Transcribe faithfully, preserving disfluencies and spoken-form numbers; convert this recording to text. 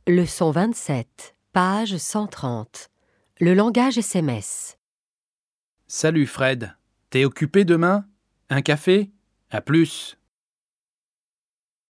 Leçon vingt-sept, page cent trente. Le langage S M S. Salut Fred, t'es occupé demain? Un café? À plus.